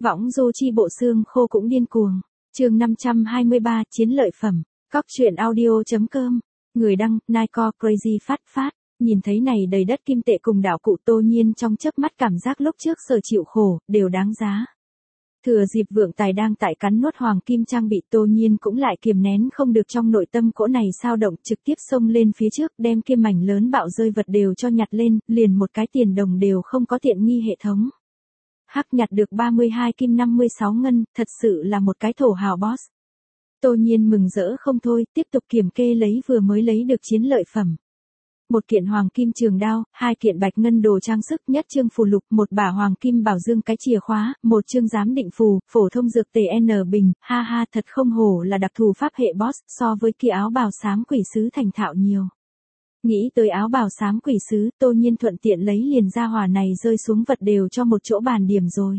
Võng du chi bộ xương khô cũng điên cuồng. Chương 523, chiến lợi phẩm. Cóc truyện audio.com. Người đăng, Nike Crazy Phát Phát. Nhìn thấy này đầy đất kim tệ cùng đạo cụ, Tô Nhiên trong chớp mắt cảm giác lúc trước sở chịu khổ, đều đáng giá. Thừa dịp vượng tài đang tại cắn nuốt hoàng kim trang bị, Tô Nhiên cũng lại kiềm nén không được trong nội tâm cỗ này sao động, trực tiếp xông lên phía trước, đem kia mảnh lớn bạo rơi vật đều cho nhặt lên, liền một cái tiền đồng đều không có tiện nghi hệ thống. Hắc nhặt được 32 kim 56 ngân, thật sự là một cái thổ hào boss. Tô Nhiên mừng rỡ không thôi, tiếp tục kiểm kê lấy vừa mới lấy được chiến lợi phẩm. Một kiện hoàng kim trường đao, 2 kiện bạch ngân đồ trang sức, nhất chương phù lục, một bả hoàng kim bảo dương cái chìa khóa, một chương giám định phù, phổ thông dược tề N bình, ha ha, thật không hổ là đặc thù pháp hệ boss, so với kia áo bào xám quỷ sứ thành thạo nhiều. Nghĩ tới áo bào xám quỷ sứ, Tô Nhiên thuận tiện lấy liền ra hỏa này rơi xuống vật đều cho một chỗ bàn điểm rồi.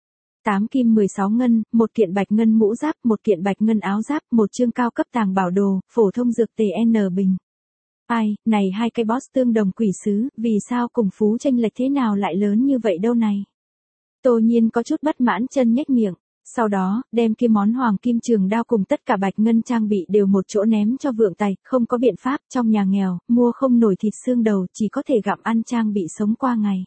8 kim 16 ngân, một kiện bạch ngân mũ giáp, một kiện bạch ngân áo giáp, một chương cao cấp tàng bảo đồ, phổ thông dược tề N bình. Ai, này hai cái boss tương đồng quỷ sứ, vì sao cùng phú chênh lệch thế nào lại lớn như vậy đâu này? Tô Nhiên có chút bất mãn chân nhếch miệng, sau đó, đem kia món hoàng kim trường đao cùng tất cả bạch ngân trang bị đều một chỗ ném cho vượng tài, không có biện pháp, trong nhà nghèo, mua không nổi thịt xương đầu, chỉ có thể gặm ăn trang bị sống qua ngày.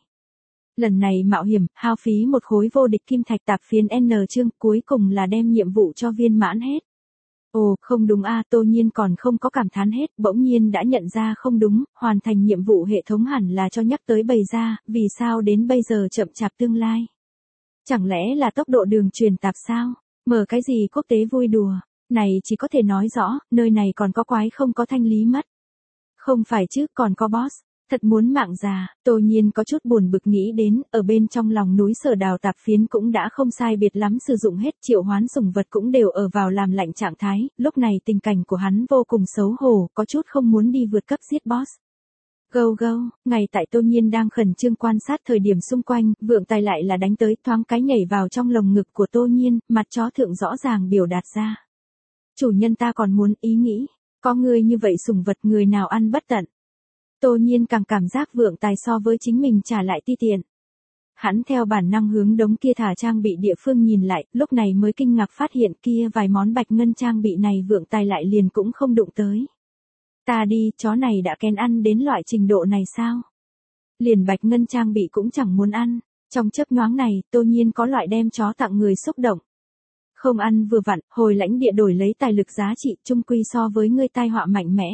Lần này mạo hiểm, hao phí một khối vô địch kim thạch tạp phiến N chương, cuối cùng là đem nhiệm vụ cho viên mãn hết. Ồ, không đúng a, Tô Nhiên còn không có cảm thán hết, bỗng nhiên đã nhận ra không đúng, hoàn thành nhiệm vụ hệ thống hẳn là cho nhắc tới bày ra, vì sao đến bây giờ chậm chạp tương lai. Chẳng lẽ là tốc độ đường truyền tạp sao? Mở cái gì quốc tế vui đùa? Này chỉ có thể nói rõ, nơi này còn có quái không có thanh lý mất. Không phải chứ, còn có boss. Thật muốn mạng già, Tô Nhiên có chút buồn bực nghĩ đến, ở bên trong lòng núi Sở Đào tạp phiến cũng đã không sai biệt lắm sử dụng hết, triệu hoán sủng vật cũng đều ở vào làm lạnh trạng thái, lúc này tình cảnh của hắn vô cùng xấu hổ, có chút không muốn đi vượt cấp giết boss. Gâu gâu, ngay tại Tô Nhiên đang khẩn trương quan sát thời điểm xung quanh, vượng tài lại là đánh tới, thoáng cái nhảy vào trong lồng ngực của Tô Nhiên, mặt chó thượng rõ ràng biểu đạt ra. Chủ nhân ta còn muốn ý nghĩ, có người như vậy sủng vật người nào ăn bất tận. Tô Nhiên càng cảm giác vượng tài so với chính mình trả lại ti tiện. Hắn theo bản năng hướng đống kia thả trang bị địa phương nhìn lại, lúc này mới kinh ngạc phát hiện kia vài món bạch ngân trang bị này vượng tài lại liền cũng không đụng tới. Ta đi, chó này đã kén ăn đến loại trình độ này sao? Liền bạch ngân trang bị cũng chẳng muốn ăn. Trong chớp nhoáng này, Tô Nhiên có loại đem chó tặng người xúc động. Không ăn vừa vặn, hồi lãnh địa đổi lấy tài lực giá trị chung quy so với ngươi tai họa mạnh mẽ.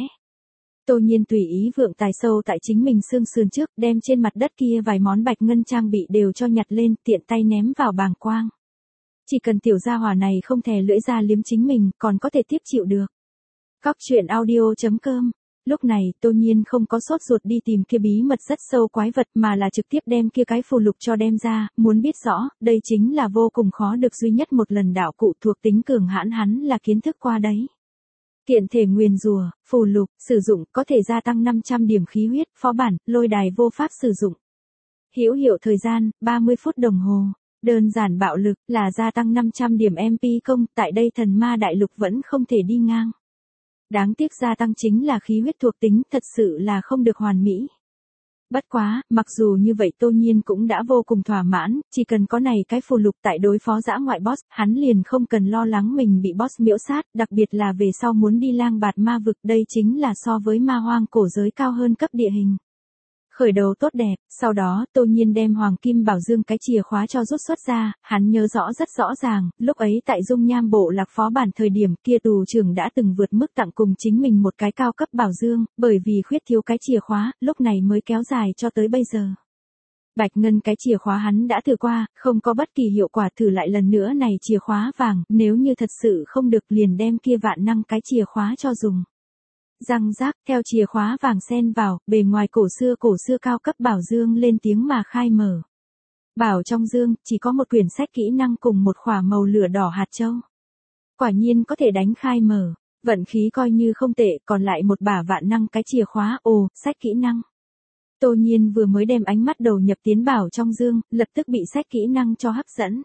Tô Nhiên tùy ý vượng tài sâu tại chính mình xương sườn trước, đem trên mặt đất kia vài món bạch ngân trang bị đều cho nhặt lên, tiện tay ném vào bàng quang. Chỉ cần tiểu gia hỏa này không thè lưỡi ra liếm chính mình, còn có thể tiếp chịu được. Cóc truyện audio.com. Lúc này, Tô Nhiên không có sốt ruột đi tìm kia bí mật rất sâu quái vật mà là trực tiếp đem kia cái phù lục cho đem ra, muốn biết rõ, đây chính là vô cùng khó được duy nhất một lần đạo cụ thuộc tính cường hãn hắn là kiến thức qua đấy. Kiện thể nguyền rùa, phù lục, sử dụng, có thể gia tăng 500 điểm khí huyết, phó bản, lôi đài vô pháp sử dụng. Hữu hiệu thời gian, 30 phút đồng hồ. Đơn giản bạo lực, là gia tăng 500 điểm MP công, tại đây thần ma đại lục vẫn không thể đi ngang. Đáng tiếc gia tăng chính là khí huyết thuộc tính, thật sự là không được hoàn mỹ. Bất quá, mặc dù như vậy Tô Nhiên cũng đã vô cùng thỏa mãn, chỉ cần có này cái phù lục tại đối phó dã ngoại boss, hắn liền không cần lo lắng mình bị boss miễu sát, đặc biệt là về sau muốn đi lang bạt ma vực, đây chính là so với ma hoang cổ giới cao hơn cấp địa hình. Khởi đầu tốt đẹp, sau đó Tô Nhiên đem hoàng kim bảo dương cái chìa khóa cho rút xuất ra, hắn nhớ rõ rất rõ ràng, lúc ấy tại dung nham bộ lạc phó bản thời điểm kia tù trưởng đã từng vượt mức tặng cùng chính mình một cái cao cấp bảo dương, bởi vì khuyết thiếu cái chìa khóa, lúc này mới kéo dài cho tới bây giờ. Bạch ngân cái chìa khóa hắn đã thử qua, không có bất kỳ hiệu quả, thử lại lần nữa này chìa khóa vàng, nếu như thật sự không được liền đem kia vạn năng cái chìa khóa cho dùng. Răng rác, theo chìa khóa vàng xen vào, bề ngoài cổ xưa cao cấp bảo dương lên tiếng mà khai mở. Bảo trong dương, chỉ có một quyển sách kỹ năng cùng một khỏa màu lửa đỏ hạt châu. Quả nhiên có thể đánh khai mở, vận khí coi như không tệ, còn lại một bả vạn năng cái chìa khóa, ồ, sách kỹ năng. Tô Nhiên vừa mới đem ánh mắt đầu nhập tiến bảo trong dương, lập tức bị sách kỹ năng cho hấp dẫn.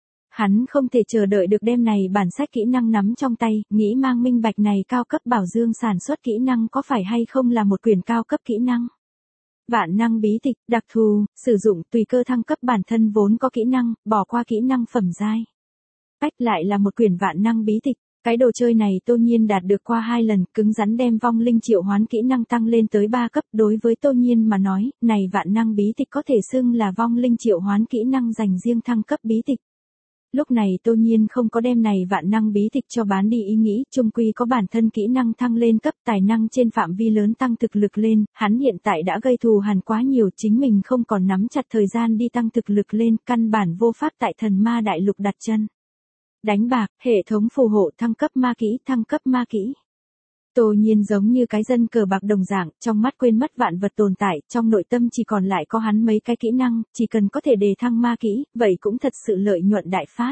Hắn không thể chờ đợi được đem này bản sách kỹ năng nắm trong tay, nghĩ mang minh bạch này cao cấp bảo dương sản xuất kỹ năng có phải hay không là một quyển cao cấp kỹ năng. Vạn năng bí tịch, đặc thù, sử dụng tùy cơ thăng cấp bản thân vốn có kỹ năng, bỏ qua kỹ năng phẩm giai. Cách lại là một quyển vạn năng bí tịch. Cái đồ chơi này Tô Nhiên đạt được qua 2 lần, cứng rắn đem vong linh triệu hoán kỹ năng tăng lên tới 3 cấp. Đối với Tô Nhiên mà nói, này vạn năng bí tịch có thể xưng là vong linh triệu hoán kỹ năng dành riêng thăng cấp bí tịch. Lúc này Tô Nhiên không có đem này vạn năng bí tịch cho bán đi ý nghĩ, chung quy có bản thân kỹ năng thăng lên cấp, tài năng trên phạm vi lớn tăng thực lực lên, hắn hiện tại đã gây thù hằn quá nhiều, chính mình không còn nắm chặt thời gian đi tăng thực lực lên, căn bản vô pháp tại thần ma đại lục đặt chân. Đánh bạc, hệ thống phù hộ thăng cấp ma kỹ, thăng cấp ma kỹ. Tô Nhiên giống như cái dân cờ bạc đồng dạng, trong mắt quên mất vạn vật tồn tại, trong nội tâm chỉ còn lại có hắn mấy cái kỹ năng, chỉ cần có thể đề thăng ma kỹ, vậy cũng thật sự lợi nhuận đại phát.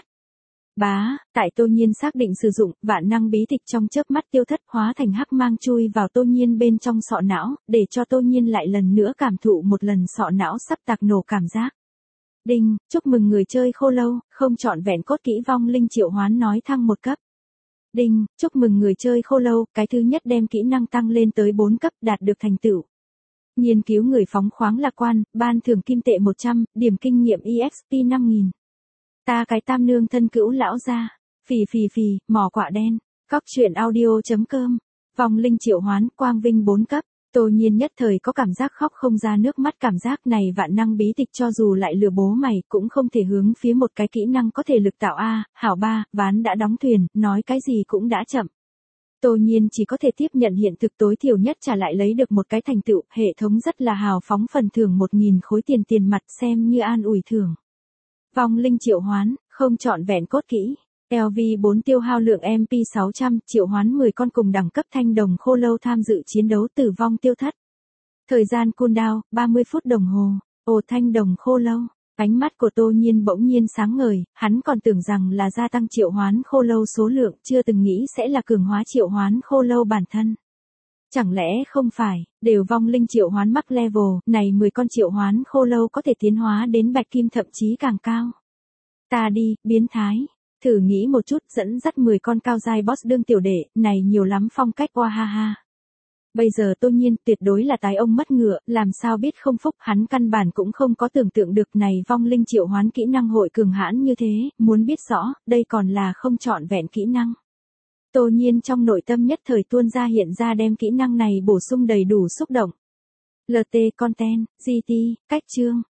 Tại Tô Nhiên xác định sử dụng, vạn năng bí tịch trong chớp mắt tiêu thất, hóa thành hắc mang chui vào Tô Nhiên bên trong sọ não, để cho Tô Nhiên lại lần nữa cảm thụ một lần sọ não sắp tạc nổ cảm giác. Đinh, chúc mừng người chơi khô lâu, không trọn vẹn cốt kỹ vong linh triệu hoán nói thăng 1 cấp. Đinh, chúc mừng người chơi khô lâu, cái thứ nhất đem kỹ năng tăng lên tới 4 cấp, đạt được thành tựu. Nghiên cứu người phóng khoáng lạc quan, ban thưởng kim tệ 100, điểm kinh nghiệm EXP 5000. Ta cái tam nương thân cữu lão gia, phì, mỏ quạ đen, cóc truyện audio.com, vong linh triệu hoán, quang vinh 4 cấp. Tô Nhiên nhất thời có cảm giác khóc không ra nước mắt, cảm giác này vạn năng bí tịch cho dù lại lừa bố mày cũng không thể hướng phía một cái kỹ năng có thể lực tạo a, hảo ba, ván đã đóng thuyền, nói cái gì cũng đã chậm. Tô Nhiên chỉ có thể tiếp nhận hiện thực, tối thiểu nhất trả lại lấy được một cái thành tựu, hệ thống rất là hào phóng phần thưởng 1000 khối tiền mặt xem như an ủi thưởng. Vong linh triệu hoán, không trọn vẹn cốt kỹ. LV4 tiêu hao lượng MP 600, triệu hoán 10 con cùng đẳng cấp thanh đồng khô lâu tham dự chiến đấu tử vong tiêu thất. Thời gian cooldown, 30 phút đồng hồ. Ồ, thanh đồng khô lâu. Ánh mắt của Tô Nhiên bỗng nhiên sáng ngời, hắn còn tưởng rằng là gia tăng triệu hoán khô lâu số lượng, chưa từng nghĩ sẽ là cường hóa triệu hoán khô lâu bản thân. Chẳng lẽ không phải, đều vong linh triệu hoán mắc level, này 10 con triệu hoán khô lâu có thể tiến hóa đến bạch kim thậm chí càng cao. Ta đi, biến thái. Thử nghĩ một chút, dẫn dắt 10 con cao giai boss đương tiểu đệ, này nhiều lắm phong cách oa ha ha. Bây giờ Tô Nhiên tuyệt đối là tái ông mất ngựa, làm sao biết không phúc, hắn căn bản cũng không có tưởng tượng được này vong linh triệu hoán kỹ năng hội cường hãn như thế, muốn biết rõ, đây còn là không trọn vẹn kỹ năng. Tô Nhiên trong nội tâm nhất thời tuôn ra hiện ra đem kỹ năng này bổ sung đầy đủ xúc động. LT content, GT, cách chương,